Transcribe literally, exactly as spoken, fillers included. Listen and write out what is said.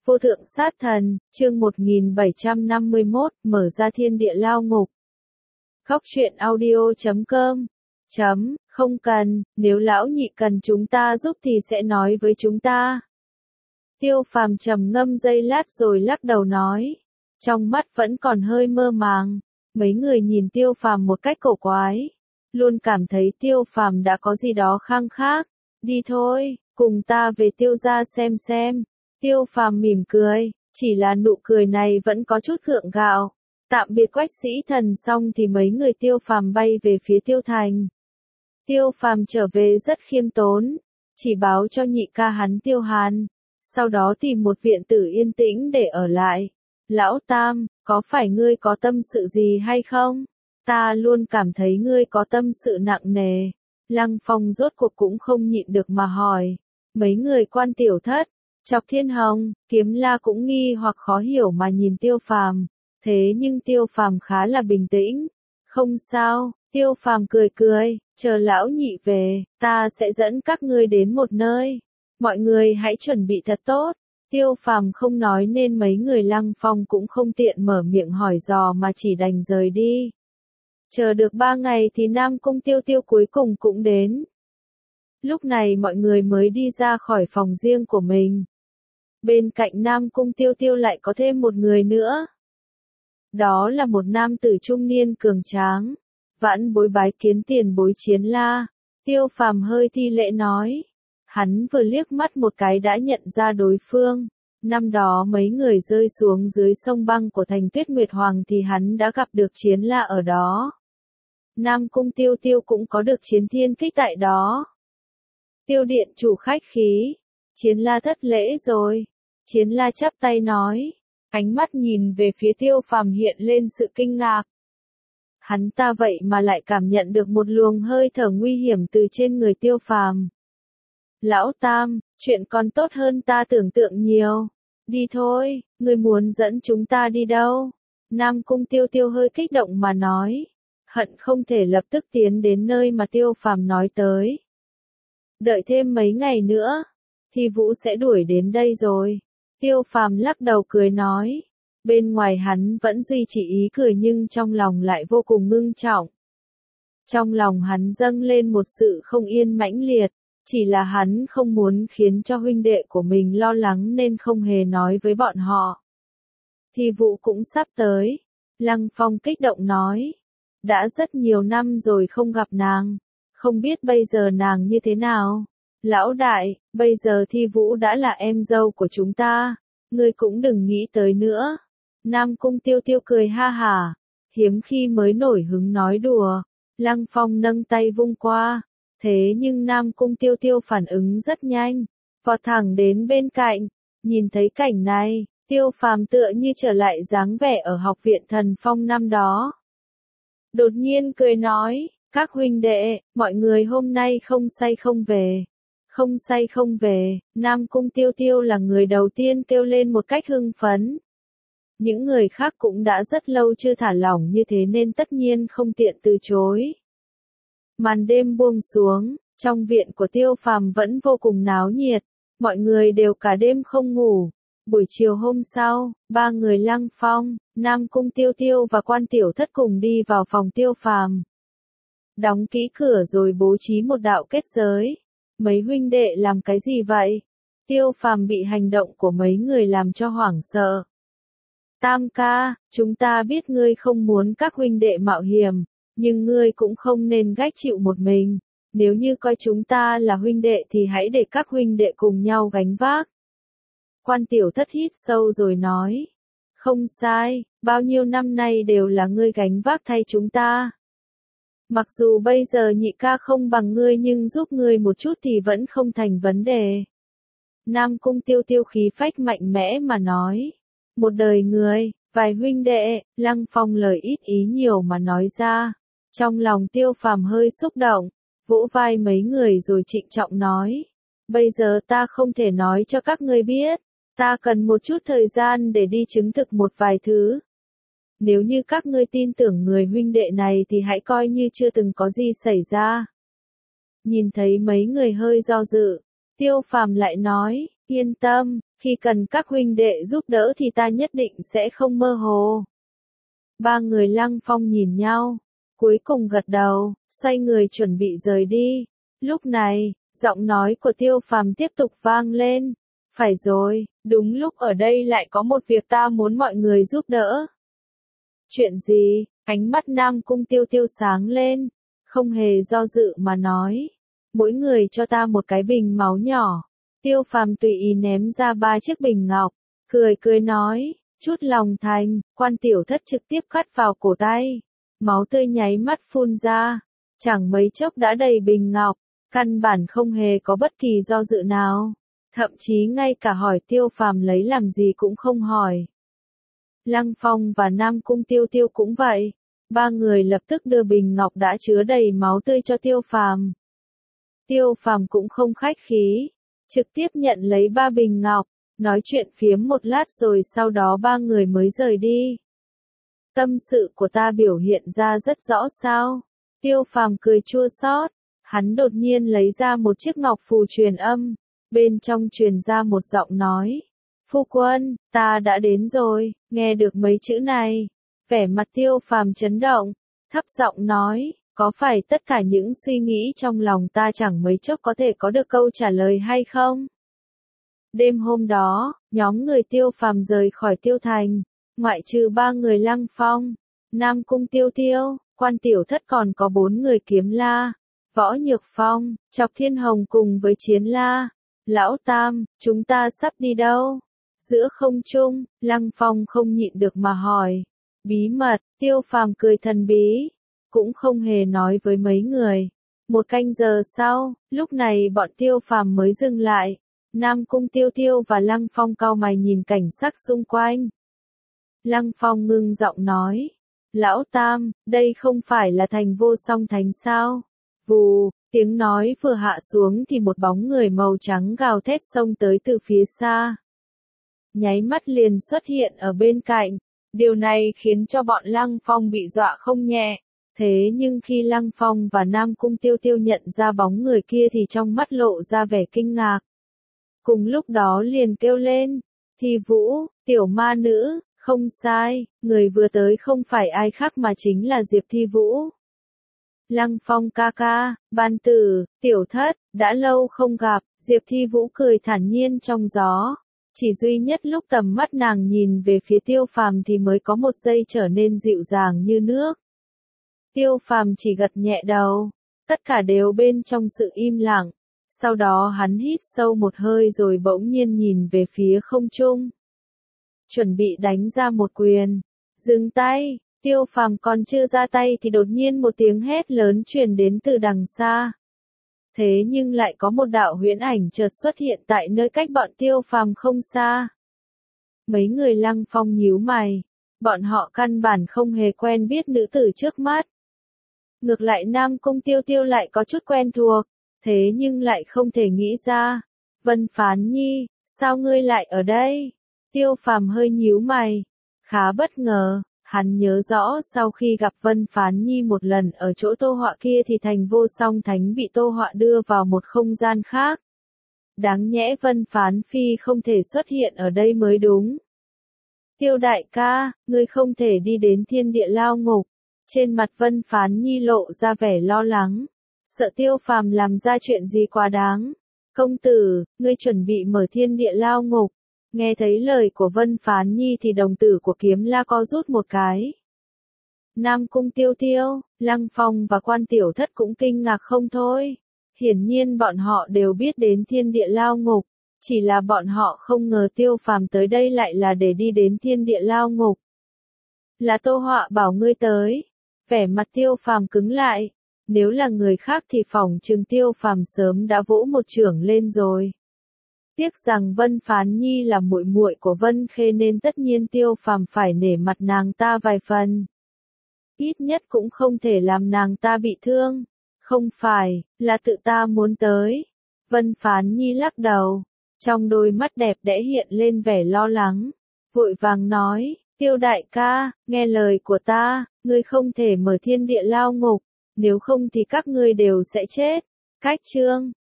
Vô thượng sát thần, chương một nghìn bảy trăm năm mươi mốt, mở ra thiên địa lao ngục. Khóc chuyện audio chấm com. Chấm, không cần, nếu lão nhị cần chúng ta giúp thì sẽ nói với chúng ta. Tiêu Phàm trầm ngâm giây lát rồi lắc đầu nói. Trong mắt vẫn còn hơi mơ màng. Mấy người nhìn Tiêu Phàm một cách cổ quái. Luôn cảm thấy Tiêu Phàm đã có gì đó khang khác. Đi thôi, cùng ta về Tiêu gia xem xem. Tiêu Phàm mỉm cười, chỉ là nụ cười này vẫn có chút gượng gạo. Tạm biệt Quách Sĩ Thần xong thì mấy người Tiêu Phàm bay về phía Tiêu Thành. Tiêu Phàm trở về rất khiêm tốn, chỉ báo cho nhị ca hắn Tiêu Hàn, sau đó tìm một viện tử yên tĩnh để ở lại. Lão Tam, có phải ngươi có tâm sự gì hay không? Ta luôn cảm thấy ngươi có tâm sự nặng nề. Lăng Phong rốt cuộc cũng không nhịn được mà hỏi. Mấy người Quan Tiểu Thất, Chọc Thiên Hồng, Kiếm La cũng nghi hoặc khó hiểu mà nhìn Tiêu Phàm, thế nhưng Tiêu Phàm khá là bình tĩnh. Không sao, Tiêu Phàm cười cười, chờ lão nhị về, ta sẽ dẫn các ngươi đến một nơi. Mọi người hãy chuẩn bị thật tốt. Tiêu Phàm không nói nên mấy người Lăng Phong cũng không tiện mở miệng hỏi dò mà chỉ đành rời đi. Chờ được ba ngày thì Nam Cung Tiêu Tiêu cuối cùng cũng đến. Lúc này mọi người mới đi ra khỏi phòng riêng của mình. Bên cạnh Nam Cung Tiêu Tiêu lại có thêm một người nữa. Đó là một nam tử trung niên cường tráng. Vãn bối bái kiến tiền bối Chiến La. Tiêu Phàm hơi thi lễ nói. Hắn vừa liếc mắt một cái đã nhận ra đối phương. Năm đó mấy người rơi xuống dưới sông băng của thành Tuyết Nguyệt Hoàng thì hắn đã gặp được Chiến La ở đó. Nam Cung Tiêu Tiêu cũng có được chiến thiên kích tại đó. Tiêu điện chủ khách khí. Chiến La thất lễ rồi. Chiến La chắp tay nói. Ánh mắt nhìn về phía Tiêu Phàm hiện lên sự kinh ngạc. Hắn ta vậy mà lại cảm nhận được một luồng hơi thở nguy hiểm từ trên người Tiêu Phàm. Lão Tam, chuyện còn tốt hơn ta tưởng tượng nhiều. Đi thôi, ngươi muốn dẫn chúng ta đi đâu? Nam Cung Tiêu Tiêu hơi kích động mà nói. Hận không thể lập tức tiến đến nơi mà Tiêu Phàm nói tới. Đợi thêm mấy ngày nữa, thì Vũ sẽ đuổi đến đây rồi. Tiêu Phàm lắc đầu cười nói. Bên ngoài hắn vẫn duy trì ý cười nhưng trong lòng lại vô cùng ngưng trọng. Trong lòng hắn dâng lên một sự không yên mãnh liệt. Chỉ là hắn không muốn khiến cho huynh đệ của mình lo lắng nên không hề nói với bọn họ. Thì Vũ cũng sắp tới. Lăng Phong kích động nói. Đã rất nhiều năm rồi không gặp nàng. Không biết bây giờ nàng như thế nào? Lão đại, bây giờ Thi Vũ đã là em dâu của chúng ta. Ngươi cũng đừng nghĩ tới nữa. Nam Cung Tiêu Tiêu cười ha hả. Hiếm khi mới nổi hứng nói đùa. Lăng Phong nâng tay vung qua. Thế nhưng Nam Cung Tiêu Tiêu phản ứng rất nhanh. Vọt thẳng đến bên cạnh. Nhìn thấy cảnh này, Tiêu Phàm tựa như trở lại dáng vẻ ở học viện Thần Phong năm đó. Đột nhiên cười nói. Các huynh đệ, mọi người hôm nay không say không về. Không say không về, Nam Cung Tiêu Tiêu là người đầu tiên kêu lên một cách hưng phấn. Những người khác cũng đã rất lâu chưa thả lỏng như thế nên tất nhiên không tiện từ chối. Màn đêm buông xuống, trong viện của Tiêu Phàm vẫn vô cùng náo nhiệt, mọi người đều cả đêm không ngủ. Buổi chiều hôm sau, ba người Lăng Phong, Nam Cung Tiêu Tiêu và Quan Tiểu Thất cùng đi vào phòng Tiêu Phàm. Đóng kỹ cửa rồi bố trí một đạo kết giới. Mấy huynh đệ làm cái gì vậy? Tiêu Phàm bị hành động của mấy người làm cho hoảng sợ. Tam ca, chúng ta biết ngươi không muốn các huynh đệ mạo hiểm, nhưng ngươi cũng không nên gánh chịu một mình. Nếu như coi chúng ta là huynh đệ thì hãy để các huynh đệ cùng nhau gánh vác. Quan Tiểu Thất hít sâu rồi nói. Không sai, bao nhiêu năm nay đều là ngươi gánh vác thay chúng ta. Mặc dù bây giờ nhị ca không bằng ngươi nhưng giúp ngươi một chút thì vẫn không thành vấn đề. Nam Cung Tiêu Tiêu khí phách mạnh mẽ mà nói. Một đời người, vài huynh đệ, Lăng Phong lời ít ý nhiều mà nói ra. Trong lòng Tiêu Phàm hơi xúc động, vỗ vai mấy người rồi trịnh trọng nói. Bây giờ ta không thể nói cho các ngươi biết, ta cần một chút thời gian để đi chứng thực một vài thứ. Nếu như các ngươi tin tưởng người huynh đệ này thì hãy coi như chưa từng có gì xảy ra. Nhìn thấy mấy người hơi do dự, Tiêu Phàm lại nói, Yên tâm, khi cần các huynh đệ giúp đỡ thì ta nhất định sẽ không mơ hồ. Ba người Lăng Phong nhìn nhau, cuối cùng gật đầu, xoay người chuẩn bị rời đi. Lúc này, giọng nói của Tiêu Phàm tiếp tục vang lên. Phải rồi, đúng lúc ở đây lại có một việc ta muốn mọi người giúp đỡ. Chuyện gì? Ánh mắt Nam Cung Tiêu Tiêu sáng lên, không hề do dự mà nói. Mỗi người cho ta một cái bình máu nhỏ. Tiêu Phàm tùy ý ném ra ba chiếc bình ngọc, cười cười nói, chút lòng thành, quan tiểu thất trực tiếp cắt vào cổ tay. Máu tươi nháy mắt phun ra, chẳng mấy chốc đã đầy bình ngọc, căn bản không hề có bất kỳ do dự nào. Thậm chí ngay cả hỏi Tiêu Phàm lấy làm gì cũng không hỏi. Lăng Phong và Nam Cung Tiêu Tiêu cũng vậy. Ba người lập tức đưa bình ngọc đã chứa đầy máu tươi cho Tiêu Phàm. Tiêu Phàm cũng không khách khí, trực tiếp nhận lấy ba bình ngọc, nói chuyện phiếm một lát rồi sau đó ba người mới rời đi. Tâm sự của ta biểu hiện ra rất rõ sao? Tiêu Phàm cười chua xót, hắn đột nhiên lấy ra một chiếc ngọc phù truyền âm, bên trong truyền ra một giọng nói. Phu quân, ta đã đến rồi. Nghe được mấy chữ này, vẻ mặt Tiêu Phàm chấn động, thấp giọng nói, có phải tất cả những suy nghĩ trong lòng ta chẳng mấy chốc có thể có được câu trả lời hay không? Đêm hôm đó, nhóm người Tiêu Phàm rời khỏi Tiêu Thành, ngoại trừ ba người Lăng Phong, Nam Cung Tiêu Tiêu, Quan Tiểu Thất còn có bốn người Kiếm La, Võ Nhược Phong, Chọc Thiên Hồng cùng với Chiến La. Lão Tam, chúng ta sắp đi đâu? Giữa không trung, Lăng Phong không nhịn được mà hỏi. Bí mật, Tiêu Phàm cười thần bí, cũng không hề nói với mấy người. Một canh giờ sau, lúc này bọn Tiêu Phàm mới dừng lại. Nam Cung Tiêu Tiêu và Lăng Phong cau mày nhìn cảnh sắc xung quanh. Lăng Phong ngưng giọng nói. Lão Tam, đây không phải là thành Vô Song Thành sao? Vù, tiếng nói vừa hạ xuống thì một bóng người màu trắng gào thét xông tới từ phía xa. Nháy mắt liền xuất hiện ở bên cạnh. Điều này khiến cho bọn Lăng Phong bị dọa không nhẹ. Thế nhưng khi Lăng Phong và Nam Cung Tiêu Tiêu nhận ra bóng người kia thì trong mắt lộ ra vẻ kinh ngạc. Cùng lúc đó liền kêu lên. Thi Vũ, tiểu ma nữ, không sai, người vừa tới không phải ai khác mà chính là Diệp Thi Vũ. Lăng Phong ca ca, Ban Tử, Tiểu Thất, đã lâu không gặp. Diệp Thi Vũ cười thản nhiên trong gió. Chỉ duy nhất lúc tầm mắt nàng nhìn về phía Tiêu Phàm thì mới có một giây trở nên dịu dàng như nước. Tiêu Phàm chỉ gật nhẹ đầu, tất cả đều bên trong sự im lặng. Sau đó hắn hít sâu một hơi rồi bỗng nhiên nhìn về phía không trung. Chuẩn bị đánh ra một quyền. Dừng tay, Tiêu Phàm còn chưa ra tay thì đột nhiên một tiếng hét lớn truyền đến từ đằng xa. Thế nhưng lại có một đạo huyễn ảnh chợt xuất hiện tại nơi cách bọn Tiêu Phàm không xa. Mấy người Lăng Phong nhíu mày, bọn họ căn bản không hề quen biết nữ tử trước mắt. Ngược lại Nam Cung Tiêu Tiêu lại có chút quen thuộc, thế nhưng lại không thể nghĩ ra. Vân Phán Nhi, sao ngươi lại ở đây? Tiêu Phàm hơi nhíu mày, khá bất ngờ. Hắn nhớ rõ sau khi gặp Vân Phán Nhi một lần ở chỗ Tô Họa kia thì thành Vô Song Thánh bị Tô Họa đưa vào một không gian khác. Đáng nhẽ Vân Phán Phi không thể xuất hiện ở đây mới đúng. Tiêu đại ca, ngươi không thể đi đến thiên địa lao ngục. Trên mặt Vân Phán Nhi lộ ra vẻ lo lắng. Sợ Tiêu Phàm làm ra chuyện gì quá đáng. Công tử, ngươi chuẩn bị mở thiên địa lao ngục. Nghe thấy lời của Vân Phán Nhi thì đồng tử của Kiếm La co rút một cái. Nam Cung Tiêu Tiêu, Lăng Phong và Quan Tiểu Thất cũng kinh ngạc không thôi. Hiển nhiên bọn họ đều biết đến thiên địa lao ngục, chỉ là bọn họ không ngờ Tiêu Phàm tới đây lại là để đi đến thiên địa lao ngục. Là Tô Họa bảo ngươi tới. Vẻ mặt Tiêu Phàm cứng lại, nếu là người khác thì phỏng chừng Tiêu Phàm sớm đã vỗ một chưởng lên rồi. Tiếc rằng Vân Phán Nhi là muội muội của Vân Khê nên tất nhiên Tiêu Phàm phải nể mặt nàng ta vài phần. Ít nhất cũng không thể làm nàng ta bị thương. Không phải, là tự ta muốn tới. Vân Phán Nhi lắc đầu, trong đôi mắt đẹp đẽ hiện lên vẻ lo lắng. Vội vàng nói, Tiêu đại ca, nghe lời của ta, ngươi không thể mở thiên địa lao ngục, nếu không thì các ngươi đều sẽ chết. Cách chương